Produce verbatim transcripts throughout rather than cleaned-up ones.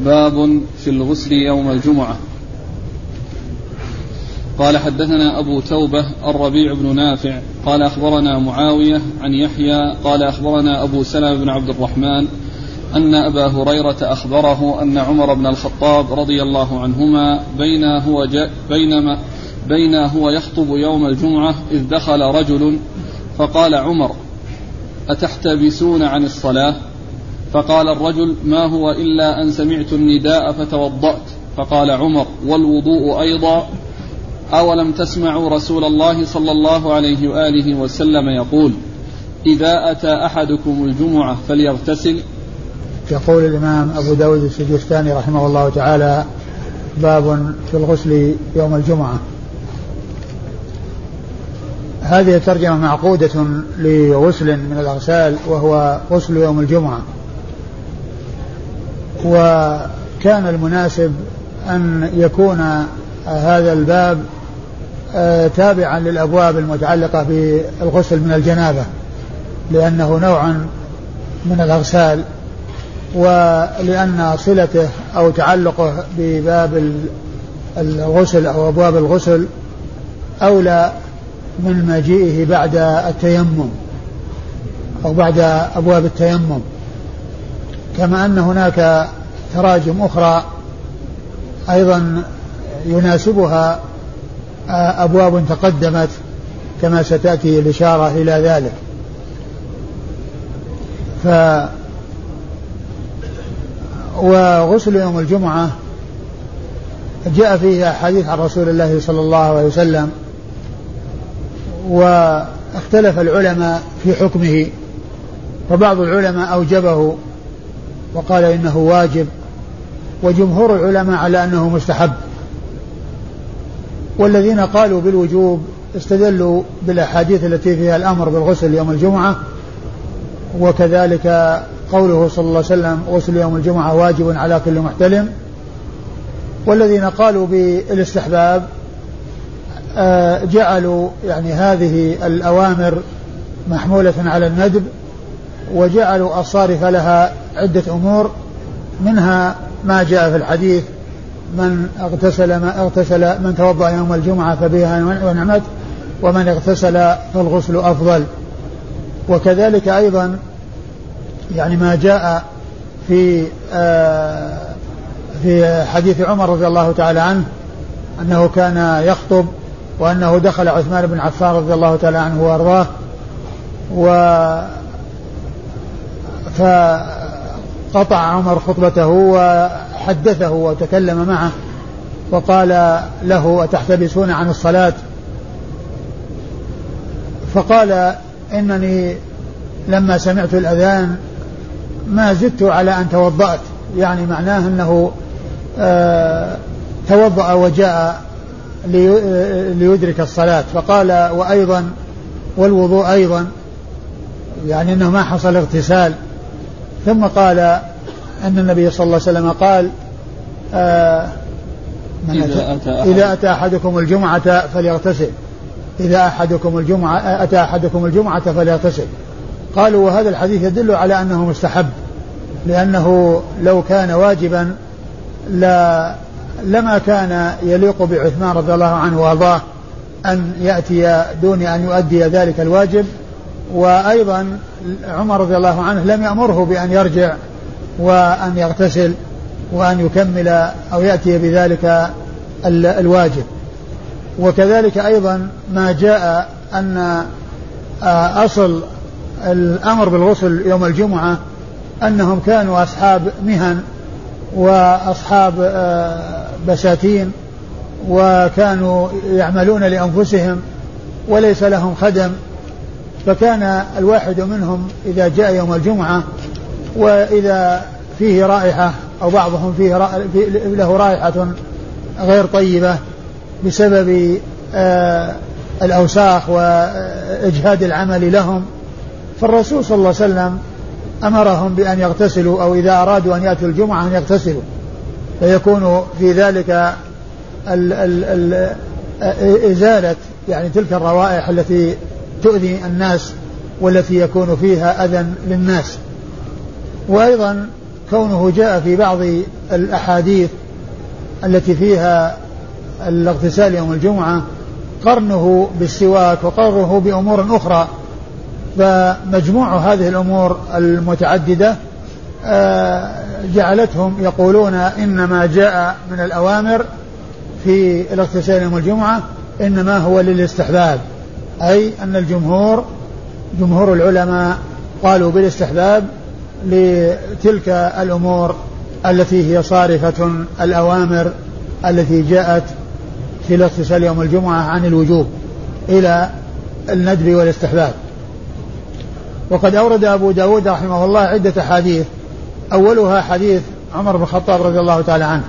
باب في الغسل يوم الجمعة. قال حدثنا أبو توبة الربيع بن نافع قال أخبرنا معاوية عن يحيى قال أخبرنا أبو سلمة بن عبد الرحمن أن أبا هريرة أخبره أن عمر بن الخطاب رضي الله عنهما بين هو, بينما بين هو يخطب يوم الجمعة إذ دخل رجل فقال عمر أتحتبسون عن الصلاة؟ فقال الرجل ما هو إلا أن سمعت النداء فتوضأت. فقال عمر والوضوء أيضا؟ أولم تسمعوا رسول الله صلى الله عليه وآله وسلم يقول إذا أتى أحدكم الجمعة فليغتسل؟ يقول الإمام أبو داود السجستاني رحمه الله تعالى باب في الغسل يوم الجمعة. هذه ترجمة معقودة لغسل من الأغسال وهو غسل يوم الجمعة، وكان المناسب أن يكون هذا الباب تابعا للأبواب المتعلقة بالغسل من الجنابة، لأنه نوع من الأغسال، ولأن صلته أو تعلقه بباب الغسل أو أبواب الغسل أولى من مجيئه بعد التيمم أو بعد أبواب التيمم، كما أن هناك تراجم أخرى أيضا يناسبها أبواب تقدمت كما ستأتي الإشارة إلى ذلك. ف وغسل يوم الجمعة جاء فيه أحاديث عن رسول الله صلى الله عليه وسلم، واختلف العلماء في حكمه، فبعض العلماء أوجبه وقال إنه واجب، وجمهور العلماء على أنه مستحب، والذين قالوا بالوجوب استدلوا بالأحاديث التي فيها الأمر بالغسل يوم الجمعة، وكذلك قوله صلى الله عليه وسلم غسل يوم الجمعة واجب على كل محتلم. والذين قالوا بالاستحباب جعلوا يعني هذه الأوامر محمولة على الندب، وجعلوا الصارف لها عدة أمور، منها ما جاء في الحديث من اغتسل ما اغتسل من توضأ يوم الجمعة فبها ونعمت، ومن اغتسل فالغسل أفضل. وكذلك أيضا يعني ما جاء في آه في حديث عمر رضي الله تعالى عنه أنه كان يخطب وأنه دخل عثمان بن عفان رضي الله تعالى عنه وأرضاه، و فقطع عمر خطبته وحدثه وتكلم معه وقال له أتحتبسون عن الصلاة؟ فقال إنني لما سمعت الأذان ما زدت على أن توضأت، يعني معناه أنه آه توضأ وجاء ليدرك الصلاة. فقال وأيضا والوضوء أيضا، يعني أنه ما حصل اغتسال. ثم قال أن النبي صلى الله عليه وسلم قال آه من إذا, أتى إذا أتى أحدكم الجمعة فليغتسل، إذا أحدكم الجمعة أتى أحدكم الجمعة فليغتسل. قالوا وهذا الحديث يدل على أنه مستحب، لأنه لو كان واجبا لا لما كان يليق بعثمان رضي الله عنه وارضاه أن يأتي دون أن يؤدي ذلك الواجب. وأيضا عمر رضي الله عنه لم يأمره بأن يرجع وأن يغتسل وأن يكمل أو يأتي بذلك الواجب. وكذلك أيضا ما جاء أن أصل الأمر بالغسل يوم الجمعة أنهم كانوا أصحاب مهن وأصحاب بساتين، وكانوا يعملون لأنفسهم وليس لهم خدم، فكان الواحد منهم إذا جاء يوم الجمعة وإذا فيه رائحة أو بعضهم فيه له رائحة غير طيبة بسبب الأوساخ وإجهاد العمل لهم، فالرسول صلى الله عليه وسلم أمرهم بأن يغتسلوا، أو إذا أرادوا أن يأتوا الجمعة أن يغتسلوا، فيكون في ذلك ال ال ال إزالة يعني تلك الروائح التي تؤذي الناس والتي يكون فيها أذى للناس. وأيضا كونه جاء في بعض الأحاديث التي فيها الاغتسال يوم الجمعة قرنه بالسواك وقرنه بأمور أخرى، فمجموع هذه الأمور المتعددة جعلتهم يقولون إنما جاء من الأوامر في الاغتسال يوم الجمعة إنما هو للاستحباب، أي أن الجمهور جمهور العلماء قالوا بالاستحباب لتلك الأمور التي هي صارفة الأوامر التي جاءت في الاغتسال يوم الجمعة عن الوجوب إلى الندب والاستحباب. وقد أورد أبو داود رحمه الله عدة حديث، أولها حديث عمر بن الخطاب رضي الله تعالى عنه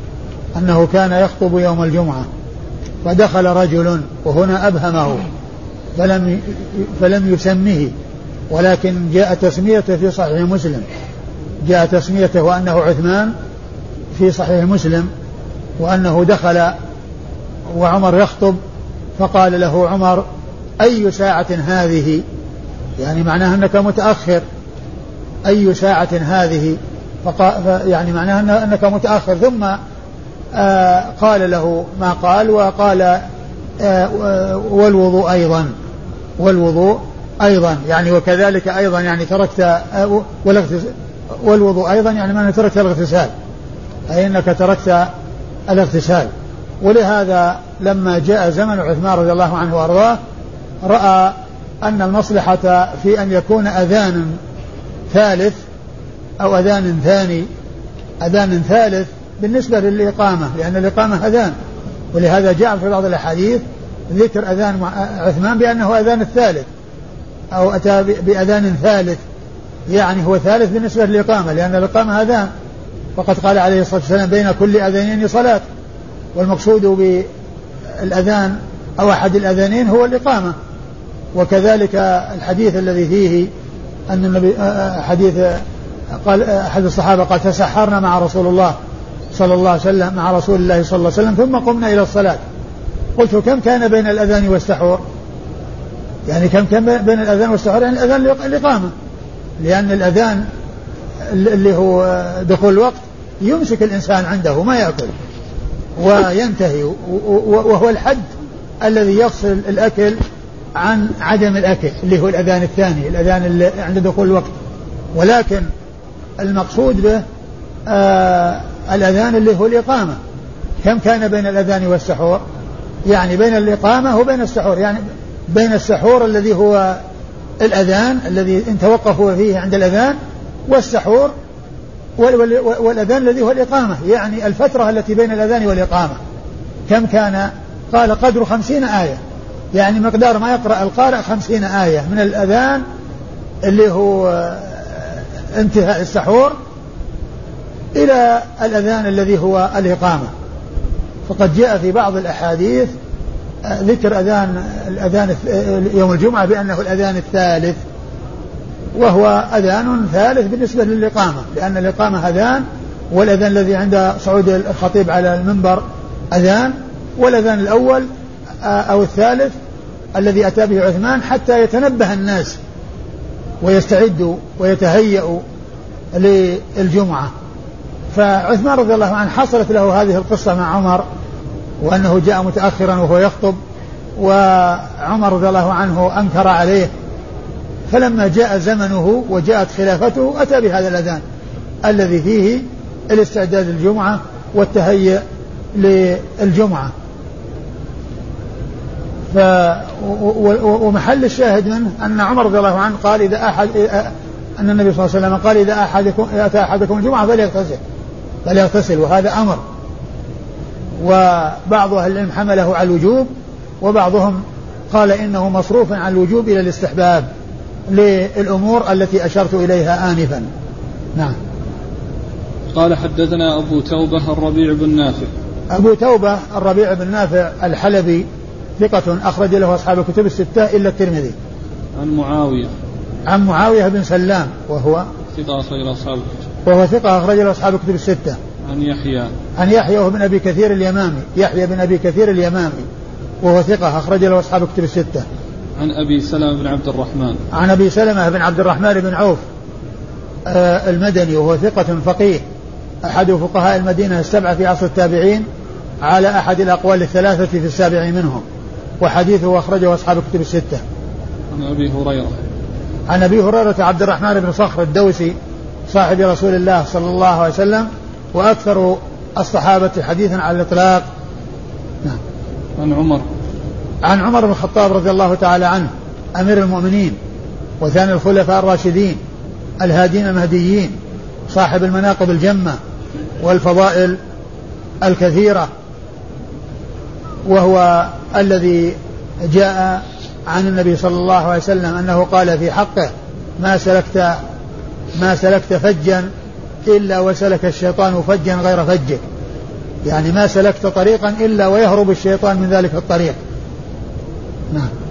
أنه كان يخطب يوم الجمعة فدخل رجل، وهنا أبهمه فلم فلم يسميه، ولكن جاء تسميته في صحيح مسلم، جاء تسميته وأنه عثمان في صحيح مسلم، وأنه دخل وعمر يخطب فقال له عمر: أي ساعة هذه؟ يعني معناها أنك متأخر، أي ساعة هذه؟ يعني معناها أنك متأخر. ثم آه قال له ما قال، وقال آه والوضوء أيضا، والوضوء أيضا يعني وكذلك أيضا يعني تركت آه والوضوء أيضا يعني معنى تركت الاغتسال، أي أنك تركت الاغتسال. ولهذا لما جاء زمن عثمان رضي الله عنه وأرضاه رأى أن المصلحة في أن يكون أذان ثالث أو أذان ثاني، أذان ثالث بالنسبة للإقامة، لأن الإقامة أذان، ولهذا جاء في بعض الأحاديث ذكر أذان عثمان بأنه أذان الثالث أو أتى بأذان ثالث، يعني هو ثالث بالنسبة للإقامة، لأن الإقامة أذان، وقد قال عليه الصلاة والسلام: بين كل أذانين صلاة. والمقصود بالأذان أو أحد الأذانين هو الإقامة. وكذلك الحديث الذي فيه أن النبي حديث قال أحد الصحابة قال: تسحرنا مع رسول الله صلى الله عليه وسلم مع رسول الله صلى الله عليه وسلم ثم قمنا إلى الصلاة. قلت: كم كان بين الأذان والسحور؟ يعني كم كان بين الأذان والسحور؟ يعني الأذان الإقامة، لأن الأذان اللي هو دخول الوقت يمسك الإنسان عنده ما يأكل وينتهي، وهو الحد الذي يفصل الأكل عن عدم الأكل اللي هو الأذان الثاني، الأذان اللي عند دخول الوقت. ولكن المقصود به آه الأذان اللي هو الإقامة. كم كان بين الأذان والسحور؟ يعني بين الإقامة وبين السحور، يعني بين السحور الذي هو الأذان الذي ان توقفوا فيه عند الأذان، والسحور والأذان الذي هو الإقامة، يعني الفترة التي بين الأذان والإقامة كم كان؟ قال: قدر خمسين آية، يعني مقدار ما يقرأ القارئ خمسين آية من الأذان اللي هو انتهاء السحور إلى الأذان الذي هو الإقامة. فقد جاء في بعض الأحاديث ذكر أذان الأذان يوم الجمعة بأنه الأذان الثالث، وهو أذان ثالث بالنسبة للإقامة، لأن الإقامة أذان، والأذان الذي عند صعود الخطيب على المنبر أذان، والأذان الأول أو الثالث الذي أتى به عثمان حتى يتنبه الناس ويستعدوا ويتهيئوا للجمعة. فعثمان رضي الله عنه حصلت له هذه القصة مع عمر، وأنه جاء متأخرا وهو يخطب، وعمر رضي الله عنه أنكر عليه، فلما جاء زمنه وجاءت خلافته أتى بهذا الأذان الذي فيه الاستعداد للجمعة والتهيئ للجمعة. ف ومحل الشاهد منه أن عمر رضي الله عنه قال: إذا أحد أن النبي صلى الله عليه وسلم قال: إذا أحدكم أتى أحدكم الجمعة فليغتسل فليغتسل وهذا أمر. وبعض أهل العلم حمله على الوجوب، وبعضهم قال إنه مصروف عن الوجوب إلى الاستحباب للأمور التي أشرت إليها آنفا. نعم. قال: حدثنا أبو توبة الربيع بن نافع. أبو توبة الربيع بن نافع الحلبي ثقة أخرج له أصحاب الكتب الستة إلا الترمذي. عن معاوية عن معاوية بن سلام وهو ثقة أخرج له أصحاب الكتب وهو ثقة أخرج له أصحاب الكتب الستة. عن يحيى عن يحيى وهو بن أبي كثير اليمامي يحيى بن أبي كثير اليمامي وهو ثقة أخرج له أصحاب الكتب الستة. عن أبي سلمة بن عبد الرحمن عن أبي سلمة بن عبد الرحمن بن عوف المدني وهو ثقة فقيه أحد فقهاء المدينة السبعة في عصر التابعين على أحد الأقوال الثلاثة في السابع منهم، وحديثه أخرجه أصحاب الكتب الستة. عن أبي هريرة عن أبي هريرة عبد الرحمن بن صخر الدوسي صاحب رسول الله صلى الله عليه وسلم وأكثر الصحابة حديثا على الإطلاق. نعم. عن عمر عن عمر بن الخطاب رضي الله تعالى عنه أمير المؤمنين وثاني الخلفاء الراشدين الهادين المهديين صاحب المناقب الجمة والفضائل الكثيرة، وهو الذي جاء عن النبي صلى الله عليه وسلم أنه قال في حقه ما سلكت ما سلكت فجا إلا وسلك الشيطان فجا غير فجك، يعني ما سلكت طريقا إلا ويهرب الشيطان من ذلك الطريق. نعم.